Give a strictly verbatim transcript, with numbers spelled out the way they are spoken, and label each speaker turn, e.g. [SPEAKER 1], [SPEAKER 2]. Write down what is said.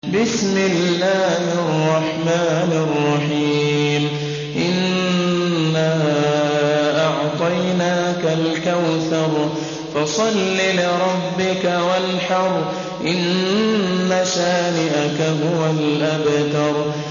[SPEAKER 1] بسم الله الرحمن الرحيم إنا أعطيناك الكوثر فصل لربك وانحر إن شانئك هو الأبتر